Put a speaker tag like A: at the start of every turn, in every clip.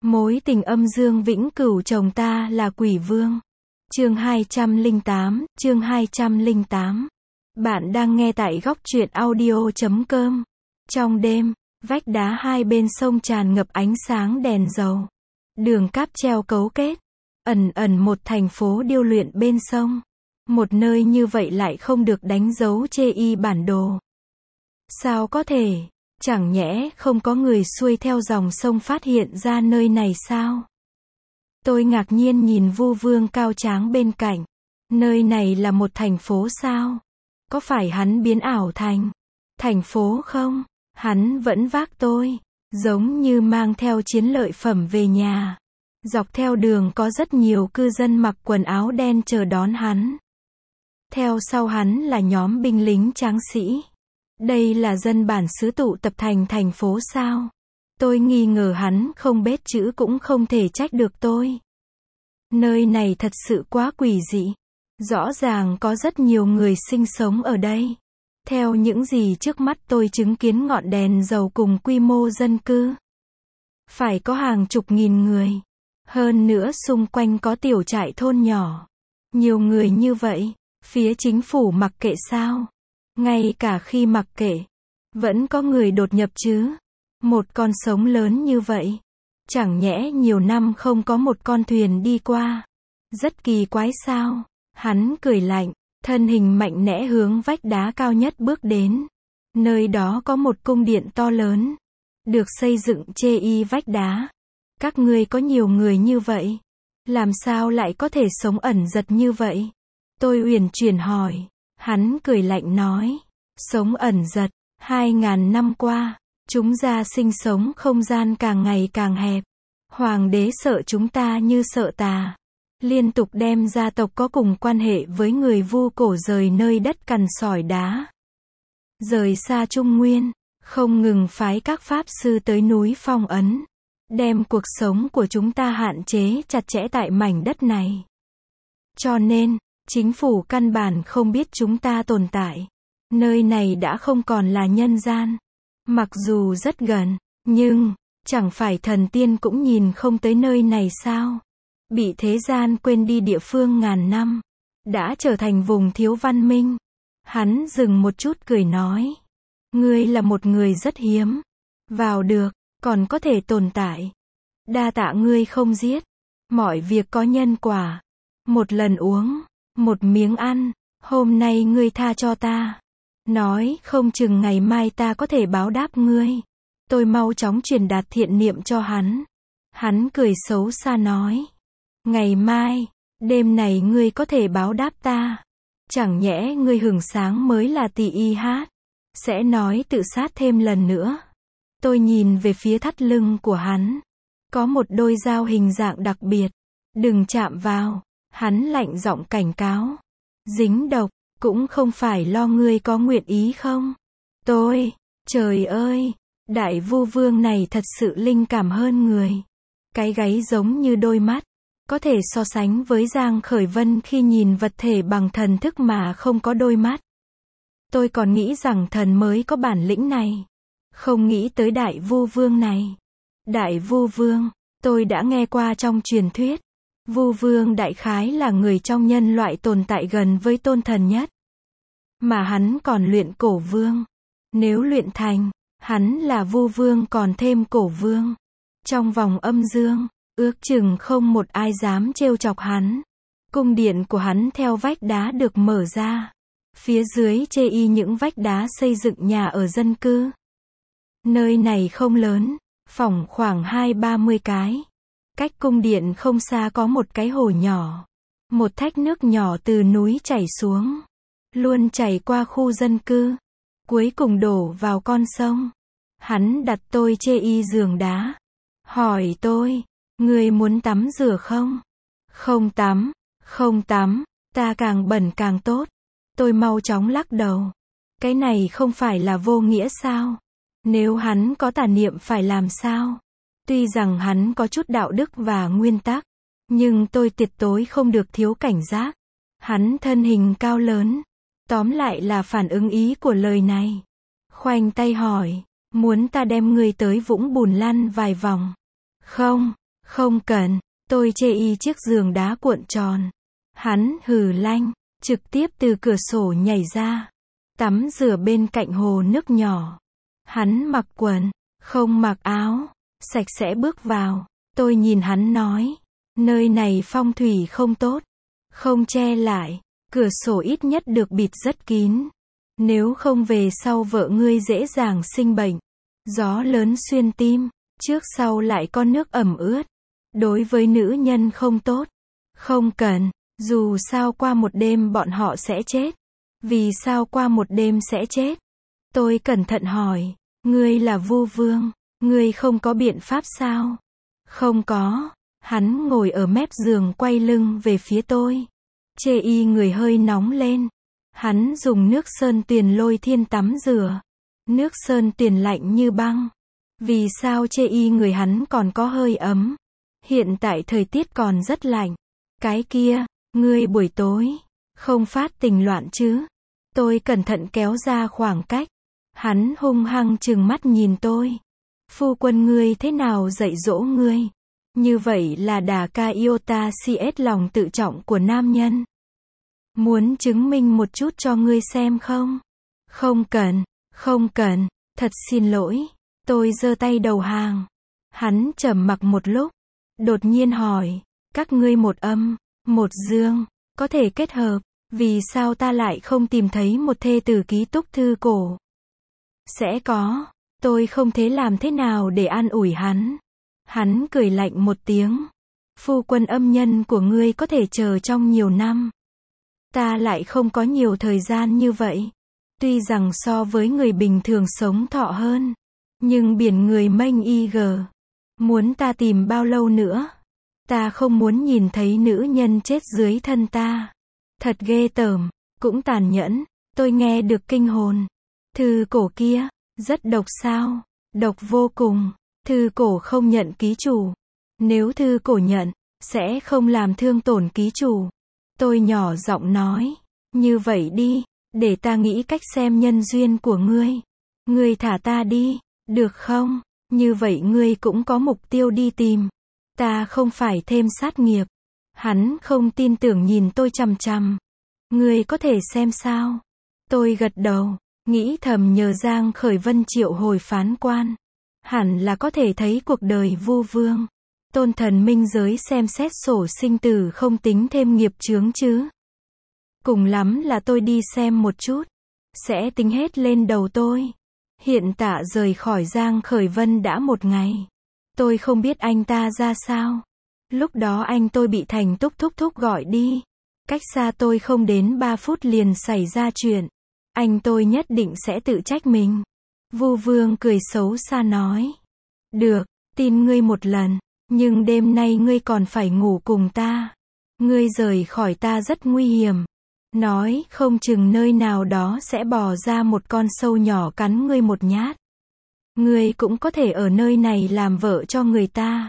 A: Mối tình âm dương vĩnh cửu chồng ta là quỷ vương. Chương 208. Bạn đang nghe tại góc truyện audio.com. Trong đêm, vách đá hai bên sông tràn ngập ánh sáng đèn dầu. Đường cáp treo cấu kết. Ẩn ẩn một thành phố điêu luyện bên sông. Một nơi như vậy lại không được đánh dấu chê y bản đồ. Sao có thể? Chẳng nhẽ không có người xuôi theo dòng sông phát hiện ra nơi này sao? Tôi ngạc nhiên nhìn Vu Vương cao tráng bên cạnh. Nơi này là một thành phố sao? Có phải hắn biến ảo thành thành phố không? Hắn vẫn vác tôi, giống như mang theo chiến lợi phẩm về nhà. Dọc theo đường có rất nhiều cư dân mặc quần áo đen chờ đón hắn. Theo sau hắn là nhóm binh lính tráng sĩ. Đây là dân bản xứ tụ tập thành thành phố sao? Tôi nghi ngờ hắn không biết chữ cũng không thể trách được tôi. Nơi này thật sự quá quỷ dị. Rõ ràng có rất nhiều người sinh sống ở đây. Theo những gì trước mắt tôi chứng kiến ngọn đèn dầu cùng quy mô dân cư. Phải có hàng chục nghìn người. Hơn nữa xung quanh có tiểu trại thôn nhỏ. Nhiều người như vậy, phía chính phủ mặc kệ sao? Ngay cả khi mặc kệ, vẫn có người đột nhập chứ. Một con sông lớn như vậy. Chẳng nhẽ nhiều năm không có một con thuyền đi qua. Rất kỳ quái sao? Hắn cười lạnh, thân hình mạnh mẽ hướng vách đá cao nhất bước đến. Nơi đó có một cung điện to lớn. Được xây dựng chê y vách đá. Các ngươi có nhiều người như vậy. Làm sao lại có thể sống ẩn giật như vậy? Tôi uyển chuyển hỏi. Hắn cười lạnh nói. Sống ẩn giật, 2000 năm qua, chúng ta sinh sống không gian càng ngày càng hẹp. Hoàng đế sợ chúng ta như sợ tà. Liên tục đem gia tộc có cùng quan hệ với người Vu cổ rời nơi đất cằn sỏi đá. Rời xa Trung Nguyên, không ngừng phái các pháp sư tới núi Phong Ấn. Đem cuộc sống của chúng ta hạn chế chặt chẽ tại mảnh đất này. Cho nên, chính phủ căn bản không biết chúng ta tồn tại. Nơi này đã không còn là nhân gian. Mặc dù rất gần, nhưng, chẳng phải thần tiên cũng nhìn không tới nơi này sao? Bị thế gian quên đi địa phương ngàn năm. Đã trở thành vùng thiếu văn minh. Hắn dừng một chút cười nói. Ngươi là một người rất hiếm. Vào được, còn có thể tồn tại. Đa tạ ngươi không giết. Mọi việc có nhân quả. Một lần uống, một miếng ăn. Hôm nay ngươi tha cho ta. Nói không chừng ngày mai ta có thể báo đáp ngươi. Tôi mau chóng truyền đạt thiện niệm cho hắn. Hắn cười xấu xa nói. Ngày mai, đêm này ngươi có thể báo đáp ta. Chẳng nhẽ ngươi hưởng sáng mới là tỳ y hát. Sẽ nói tự sát thêm lần nữa. Tôi nhìn về phía thắt lưng của hắn. Có một đôi dao hình dạng đặc biệt. Đừng chạm vào. Hắn lạnh giọng cảnh cáo. Dính độc. Cũng không phải lo ngươi có nguyện ý không? Trời ơi, đại Vu Vương này thật sự linh cảm hơn người. Cái gáy giống như đôi mắt, có thể so sánh với Giang Khởi Vân khi nhìn vật thể bằng thần thức mà không có đôi mắt. Tôi còn nghĩ rằng thần mới có bản lĩnh này. Không nghĩ tới đại Vu Vương này. Đại Vu Vương, tôi đã nghe qua trong truyền thuyết. Vu Vương đại khái là người trong nhân loại tồn tại gần với tôn thần nhất. Mà hắn còn luyện cổ vương. Nếu luyện thành, hắn là Vu Vương còn thêm cổ vương. Trong vòng âm dương, ước chừng không một ai dám trêu chọc hắn. Cung điện của hắn theo vách đá được mở ra. Phía dưới chê y những vách đá xây dựng nhà ở dân cư. Nơi này không lớn, phỏng khoảng 20-30 cái. Cách cung điện không xa có một cái hồ nhỏ. Một thác nước nhỏ từ núi chảy xuống. Luôn chảy qua khu dân cư. Cuối cùng đổ vào con sông. Hắn đặt tôi chê y giường đá. Hỏi tôi, ngươi muốn tắm rửa không? Không tắm, ta càng bẩn càng tốt. Tôi mau chóng lắc đầu. Cái này không phải là vô nghĩa sao? Nếu hắn có tà niệm phải làm sao? Tuy rằng hắn có chút đạo đức và nguyên tắc, nhưng tôi tuyệt đối không được thiếu cảnh giác. Hắn thân hình cao lớn. Tóm lại là phản ứng ý của lời này. Khoanh tay hỏi, muốn ta đem ngươi tới vũng bùn lăn vài vòng? Không cần, tôi chê y chiếc giường đá cuộn tròn. Hắn hừ lanh, trực tiếp từ cửa sổ nhảy ra. Tắm rửa bên cạnh hồ nước nhỏ. Hắn mặc quần, không mặc áo, sạch sẽ bước vào. Tôi nhìn hắn nói, nơi này phong thủy không tốt. Không che lại, cửa sổ ít nhất được bịt rất kín. Nếu không về sau vợ ngươi dễ dàng sinh bệnh. Gió lớn xuyên tim, trước sau lại có nước ẩm ướt. Đối với nữ nhân không tốt. Không cần, dù sao qua một đêm bọn họ sẽ chết. Vì sao qua một đêm sẽ chết? Tôi cẩn thận hỏi, ngươi là Vu Vương, ngươi không có biện pháp sao? Không có. Hắn ngồi ở mép giường quay lưng về phía tôi. Chê y người hơi nóng lên. Hắn dùng nước sơn tuyền lôi thiên tắm rửa. Nước sơn tuyền lạnh như băng. Vì sao chê y người hắn còn có hơi ấm? Hiện tại thời tiết còn rất lạnh. Cái kia, ngươi buổi tối, không phát tình loạn chứ? Tôi cẩn thận kéo ra khoảng cách. Hắn hung hăng trừng mắt nhìn tôi. Phu quân ngươi thế nào dạy dỗ ngươi? Như vậy là đả ca iota cs lòng tự trọng của nam nhân. Muốn chứng minh một chút cho ngươi xem không? Không cần, không cần, thật xin lỗi. Tôi giơ tay đầu hàng. Hắn trầm mặc một lúc. Đột nhiên hỏi, các ngươi một âm, một dương, có thể kết hợp. Vì sao ta lại không tìm thấy một thê tử ký túc thư cổ? Sẽ có. Tôi không thế làm thế nào để an ủi hắn. Hắn cười lạnh một tiếng. Phu quân âm nhân của ngươi có thể chờ trong nhiều năm. Ta lại không có nhiều thời gian như vậy. Tuy rằng so với người bình thường sống thọ hơn. Nhưng biển người mênh IG. Muốn ta tìm bao lâu nữa? Ta không muốn nhìn thấy nữ nhân chết dưới thân ta. Thật ghê tởm, cũng tàn nhẫn. Tôi nghe được kinh hồn. Thư cổ kia, rất độc sao? Độc vô cùng. Thư cổ không nhận ký chủ. Nếu thư cổ nhận, sẽ không làm thương tổn ký chủ. Tôi nhỏ giọng nói. Như vậy đi, để ta nghĩ cách xem nhân duyên của ngươi. Ngươi thả ta đi, được không? Như vậy ngươi cũng có mục tiêu đi tìm. Ta không phải thêm sát nghiệp. Hắn không tin tưởng nhìn tôi chằm chằm. Ngươi có thể xem sao? Tôi gật đầu, nghĩ thầm nhờ Giang Khởi Vân triệu hồi phán quan. Hẳn là có thể thấy cuộc đời Vu Vương. Tôn thần minh giới xem xét sổ sinh tử không tính thêm nghiệp chướng chứ. Cùng lắm là tôi đi xem một chút. Sẽ tính hết lên đầu tôi. Hiện tại rời khỏi Giang Khởi Vân đã một ngày. Tôi không biết anh ta ra sao. Lúc đó anh tôi bị Thành Túc thúc thúc gọi đi. Cách xa tôi không đến 3 phút liền xảy ra chuyện. Anh tôi nhất định sẽ tự trách mình. Vu Vương cười xấu xa nói. Được, tin ngươi một lần. Nhưng đêm nay ngươi còn phải ngủ cùng ta. Ngươi rời khỏi ta rất nguy hiểm. Nói không chừng nơi nào đó sẽ bò ra một con sâu nhỏ cắn ngươi một nhát. Ngươi cũng có thể ở nơi này làm vợ cho người ta.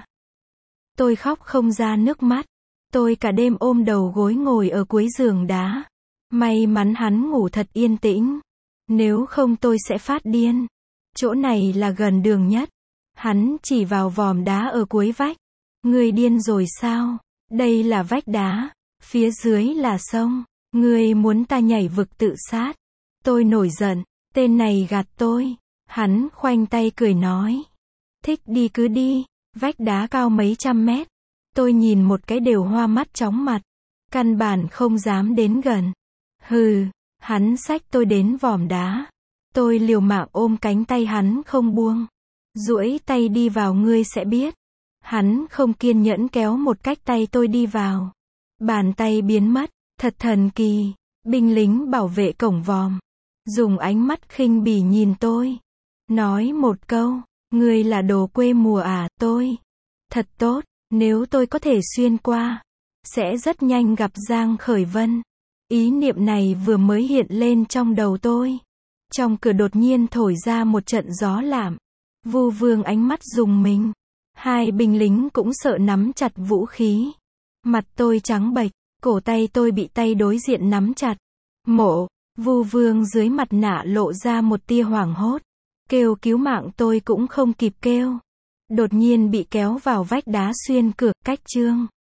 A: Tôi khóc không ra nước mắt. Tôi cả đêm ôm đầu gối ngồi ở cuối giường đá. May mắn hắn ngủ thật yên tĩnh. Nếu không tôi sẽ phát điên. Chỗ này là gần đường nhất. Hắn chỉ vào vòm đá ở cuối vách. Ngươi điên rồi sao? Đây là vách đá. Phía dưới là sông. Ngươi muốn ta nhảy vực tự sát. Tôi nổi giận. Tên này gạt tôi. Hắn khoanh tay cười nói. Thích đi cứ đi. Vách đá cao mấy trăm mét. Tôi nhìn một cái đều hoa mắt chóng mặt. Căn bản không dám đến gần. Hừ. Hắn xách tôi đến vòm đá. Tôi liều mạng ôm cánh tay hắn không buông. Duỗi tay đi vào ngươi sẽ biết. Hắn không kiên nhẫn kéo một cách tay tôi đi vào. Bàn tay biến mất. Thật thần kỳ. Binh lính bảo vệ cổng vòm. Dùng ánh mắt khinh bỉ nhìn tôi. Nói một câu. Ngươi là đồ quê mùa à? Tôi. Thật tốt. Nếu tôi có thể xuyên qua. Sẽ rất nhanh gặp Giang Khởi Vân. Ý niệm này vừa mới hiện lên trong đầu tôi. Trong cửa đột nhiên thổi ra một trận gió lảm. Vu Vương ánh mắt rùng mình. Hai binh lính cũng sợ nắm chặt vũ khí. Mặt tôi trắng bệch. Cổ tay tôi bị tay đối diện nắm chặt. Mộ. Vu Vương dưới mặt nạ lộ ra một tia hoảng hốt. Kêu cứu mạng tôi cũng không kịp kêu. đột nhiên bị kéo vào vách đá xuyên cửa, cách chương.